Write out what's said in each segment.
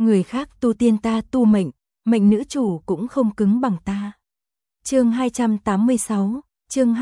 người khác tu tiên ta tu mệnh, mệnh nữ chủ cũng không cứng bằng ta. Chương 286, chương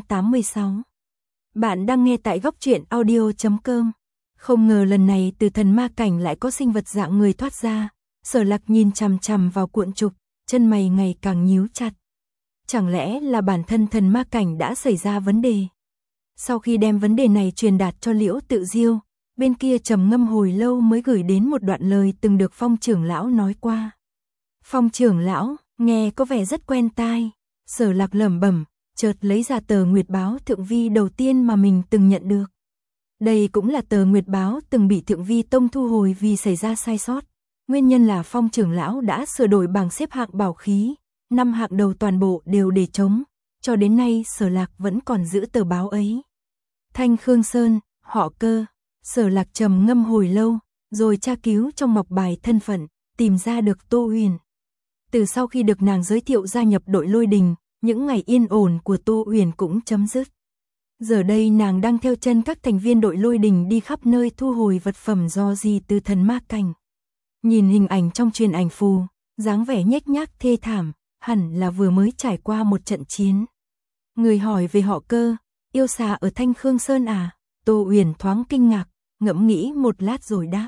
286. Bạn đang nghe tại góc truyện audio.com. Không ngờ lần này từ thần ma cảnh lại có sinh vật dạng người thoát ra. Sở Lạc nhìn chằm chằm vào cuộn trục, chân mày ngày càng nhíu chặt. Chẳng lẽ là bản thân thần ma cảnh đã xảy ra vấn đề? Sau khi đem vấn đề này truyền đạt cho Liễu Tự Diêu, bên kia trầm ngâm hồi lâu mới gửi đến một đoạn lời từng được Phong trưởng lão nói qua. Phong trưởng lão, nghe có vẻ rất quen tai. Sở Lạc lẩm bẩm, chợt lấy ra tờ nguyệt báo thượng vi đầu tiên mà mình từng nhận được. Đây cũng là tờ nguyệt báo từng bị thượng vi tông thu hồi vì xảy ra sai sót. Nguyên nhân là Phong trưởng lão đã sửa đổi bảng xếp hạng bảo khí, 5 hạng đầu toàn bộ đều để trống, cho đến nay Sở Lạc vẫn còn giữ tờ báo ấy. Thanh Khương Sơn, họ Cơ. Sở Lạc trầm ngâm hồi lâu, rồi tra cứu trong mộc bài thân phận, tìm ra được Tô Huyền. Từ sau khi được nàng giới thiệu gia nhập đội Lôi Đình, những ngày yên ổn của Tô Huyền cũng chấm dứt. Giờ đây nàng đang theo chân các thành viên đội Lôi Đình đi khắp nơi thu hồi vật phẩm do gì từ thần ma cảnh. Nhìn hình ảnh trong truyền ảnh phù, dáng vẻ nhếch nhác thê thảm, hẳn là vừa mới trải qua một trận chiến. Người hỏi về họ Cơ, yêu xà ở Thanh Khương Sơn à? Tô Huyền thoáng kinh ngạc, ngẫm nghĩ một lát rồi đáp.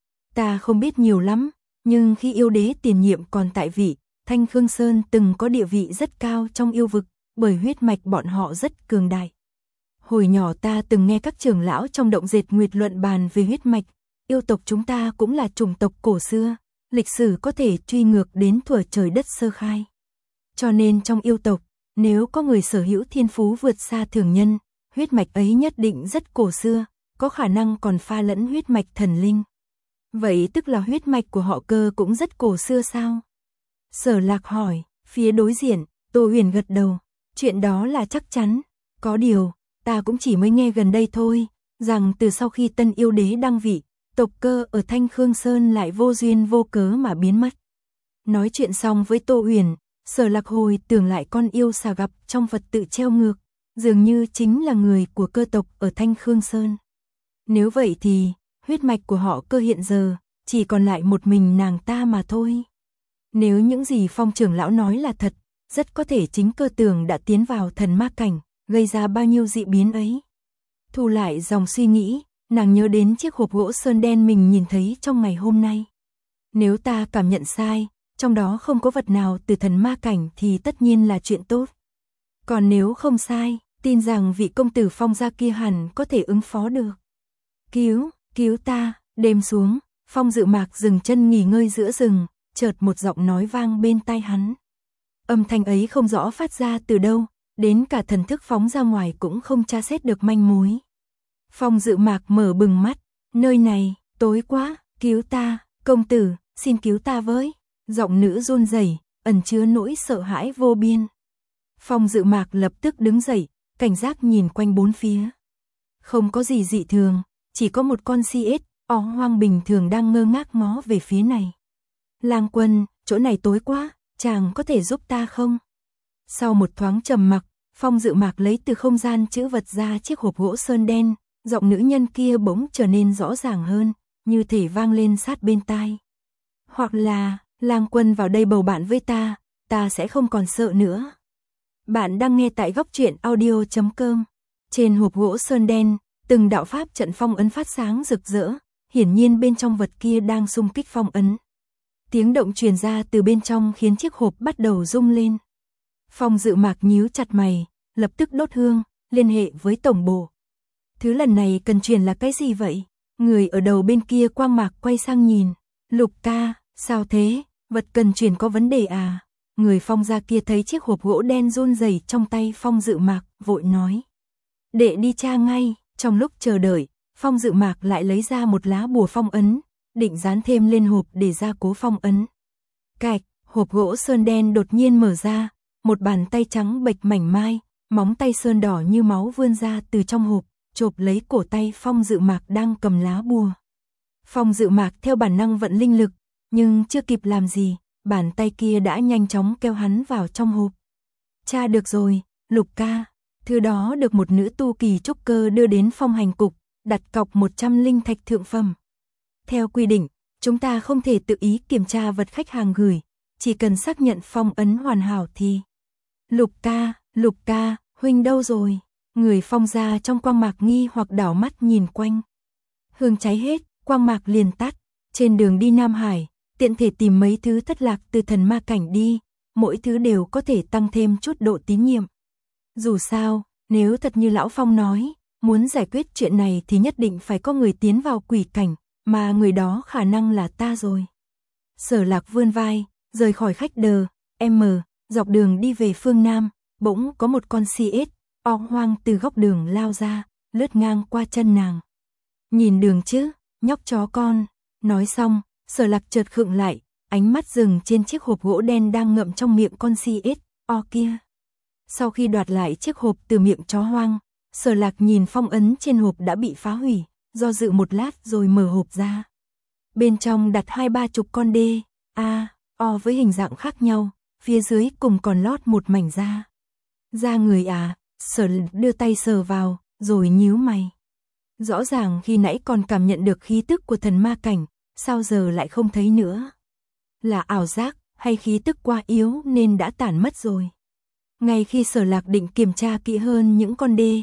Ta không biết nhiều lắm, nhưng khi yêu đế tiền nhiệm còn tại vị, Thanh Khương Sơn từng có địa vị rất cao trong yêu vực, bởi huyết mạch bọn họ rất cường đại. Hồi nhỏ ta từng nghe các trưởng lão trong động dệt nguyệt luận bàn về huyết mạch, yêu tộc chúng ta cũng là chủng tộc cổ xưa, lịch sử có thể truy ngược đến thuở trời đất sơ khai. Cho nên trong yêu tộc, nếu có người sở hữu thiên phú vượt xa thường nhân, huyết mạch ấy nhất định rất cổ xưa, có khả năng còn pha lẫn huyết mạch thần linh. Vậy tức là huyết mạch của họ Cơ cũng rất cổ xưa sao? Sở Lạc hỏi, phía đối diện, Tô Huyền gật đầu, chuyện đó là chắc chắn, có điều, ta cũng chỉ mới nghe gần đây thôi, rằng từ sau khi tân yêu đế đăng vị, tộc Cơ ở Thanh Khương Sơn lại vô duyên vô cớ mà biến mất. Nói chuyện xong với Tô Huyền, Sở Lạc hồi tưởng lại con yêu xà gặp trong vật tự treo ngược, dường như chính là người của Cơ tộc ở Thanh Khương Sơn. Nếu vậy thì, huyết mạch của họ Cơ hiện giờ, chỉ còn lại một mình nàng ta mà thôi. Nếu những gì Phong trưởng lão nói là thật, rất có thể chính Cơ Tường đã tiến vào thần ma cảnh, gây ra bao nhiêu dị biến ấy. Thu lại dòng suy nghĩ, nàng nhớ đến chiếc hộp gỗ sơn đen mình nhìn thấy trong ngày hôm nay. Nếu ta cảm nhận sai, trong đó không có vật nào từ thần ma cảnh thì tất nhiên là chuyện tốt. Còn nếu không sai, tin rằng vị công tử Phong gia kia hẳn có thể ứng phó được. Cứu ta, đêm xuống, Phong Dự Mạc dừng chân nghỉ ngơi giữa rừng, chợt một giọng nói vang bên tai hắn. Âm thanh ấy không rõ phát ra từ đâu, đến cả thần thức phóng ra ngoài cũng không tra xét được manh mối. Phong Dự Mạc mở bừng mắt, nơi này, tối quá, cứu ta, công tử, xin cứu ta với. Giọng nữ run rẩy, ẩn chứa nỗi sợ hãi vô biên. Phong Dự Mạc lập tức đứng dậy, cảnh giác nhìn quanh bốn phía. Không có gì dị thường, chỉ có một con si ếch ó hoang bình thường đang ngơ ngác ngó về phía này. Lang Quân, chỗ này tối quá, chàng có thể giúp ta không? Sau một thoáng trầm mặc, Phong Dự Mạc lấy từ không gian trữ vật ra chiếc hộp gỗ sơn đen, giọng nữ nhân kia bỗng trở nên rõ ràng hơn, như thể vang lên sát bên tai. Hoặc là, Lang Quân vào đây bầu bạn với ta sẽ không còn sợ nữa. Bạn đang nghe tại góc truyện audio.com. Trên hộp gỗ sơn đen, từng đạo pháp trận phong ấn phát sáng rực rỡ, hiển nhiên bên trong vật kia đang xung kích phong ấn. Tiếng động truyền ra từ bên trong khiến chiếc hộp bắt đầu rung lên. Phong Dự Mạc nhíu chặt mày, lập tức đốt hương, liên hệ với tổng bộ. Thứ lần này cần truyền là cái gì vậy? Người ở đầu bên kia quang mạc quay sang nhìn. Lục ca, sao thế? Vật cần truyền có vấn đề à? Người Phong gia kia thấy chiếc hộp gỗ đen run rẩy trong tay Phong Dự Mạc, vội nói. Đệ đi tra ngay. Trong lúc chờ đợi, Phong Dự Mạc lại lấy ra một lá bùa phong ấn, định dán thêm lên hộp để gia cố phong ấn. Cạch, hộp gỗ sơn đen đột nhiên mở ra, một bàn tay trắng bệch mảnh mai, móng tay sơn đỏ như máu vươn ra từ trong hộp, chộp lấy cổ tay Phong Dự Mạc đang cầm lá bùa. Phong Dự Mạc theo bản năng vận linh lực, nhưng chưa kịp làm gì, bàn tay kia đã nhanh chóng kéo hắn vào trong hộp. Tra được rồi, Lục ca. Thứ đó được một nữ tu kỳ trúc cơ đưa đến phong hành cục, đặt cọc 100 linh thạch thượng phẩm. Theo quy định, Chúng ta không thể tự ý kiểm tra vật khách hàng gửi, chỉ cần xác nhận phong ấn hoàn hảo thì. Lục ca, huynh đâu rồi? Người Phong gia trong quang mạc nghi hoặc đảo mắt nhìn quanh. Hương cháy hết, quang mạc liền tắt. Trên đường đi Nam Hải, tiện thể tìm mấy thứ thất lạc từ thần ma cảnh đi, mỗi thứ đều có thể tăng thêm chút độ tín nhiệm. Dù sao, nếu thật như lão Phong nói, muốn giải quyết chuyện này thì nhất định phải có người tiến vào quỷ cảnh, mà người đó khả năng là ta rồi. Sở Lạc vươn vai, rời khỏi khách đờ, dọc đường đi về phương Nam, bỗng có một con CS, hoang từ góc đường lao ra, lướt ngang qua chân nàng. Nhìn đường chứ, nhóc chó con. Nói xong, Sở Lạc chợt khựng lại, ánh mắt dừng trên chiếc hộp gỗ đen đang ngậm trong miệng con CS kia. Sau khi đoạt lại chiếc hộp từ miệng chó hoang, Sở Lạc nhìn phong ấn trên hộp đã bị phá hủy, do dự một lát rồi mở hộp ra. Bên trong đặt 20-30 con đê, với hình dạng khác nhau, phía dưới cùng còn lót một mảnh da. Da người à? Sở Lạc đưa tay sờ vào, rồi nhíu mày. Rõ ràng khi nãy còn cảm nhận được khí tức của thần ma cảnh, sao giờ lại không thấy nữa? Là ảo giác, hay khí tức quá yếu nên đã tản mất rồi? Ngay khi Sở Lạc định kiểm tra kỹ hơn những con đê,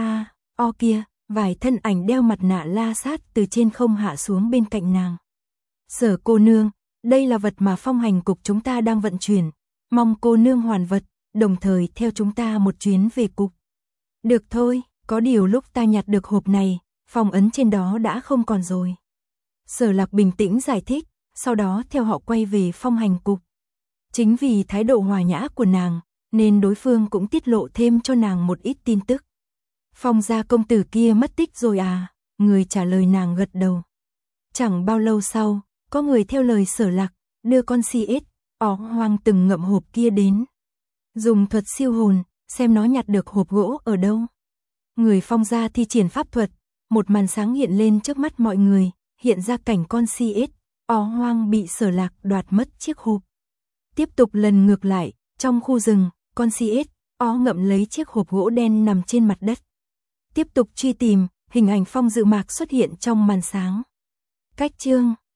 kia, vài thân ảnh đeo mặt nạ la sát từ trên không hạ xuống bên cạnh nàng. Sở cô nương, đây là vật mà phong hành cục chúng ta đang vận chuyển, mong cô nương hoàn vật, đồng thời theo chúng ta một chuyến về cục. Được thôi, có điều lúc ta nhặt được hộp này, phong ấn trên đó đã không còn rồi. Sở Lạc bình tĩnh giải thích, sau đó theo họ quay về phong hành cục. Chính vì thái độ hòa nhã của nàng, nên đối phương cũng tiết lộ thêm cho nàng một ít tin tức. Phong gia công tử kia mất tích rồi à? Người trả lời nàng gật đầu. Chẳng bao lâu sau, có người theo lời Sở Lạc, đưa con CS, hoang từng ngậm hộp kia đến. Dùng thuật siêu hồn, xem nó nhặt được hộp gỗ ở đâu. Người Phong gia thi triển pháp thuật, một màn sáng hiện lên trước mắt mọi người, hiện ra cảnh con CS, hoang bị Sở Lạc đoạt mất chiếc hộp. Tiếp tục lần ngược lại, trong khu rừng, con CS, ngậm lấy chiếc hộp gỗ đen nằm trên mặt đất. Tiếp tục truy tìm, hình ảnh Phong Dự Mạc xuất hiện trong màn sáng. Cách chương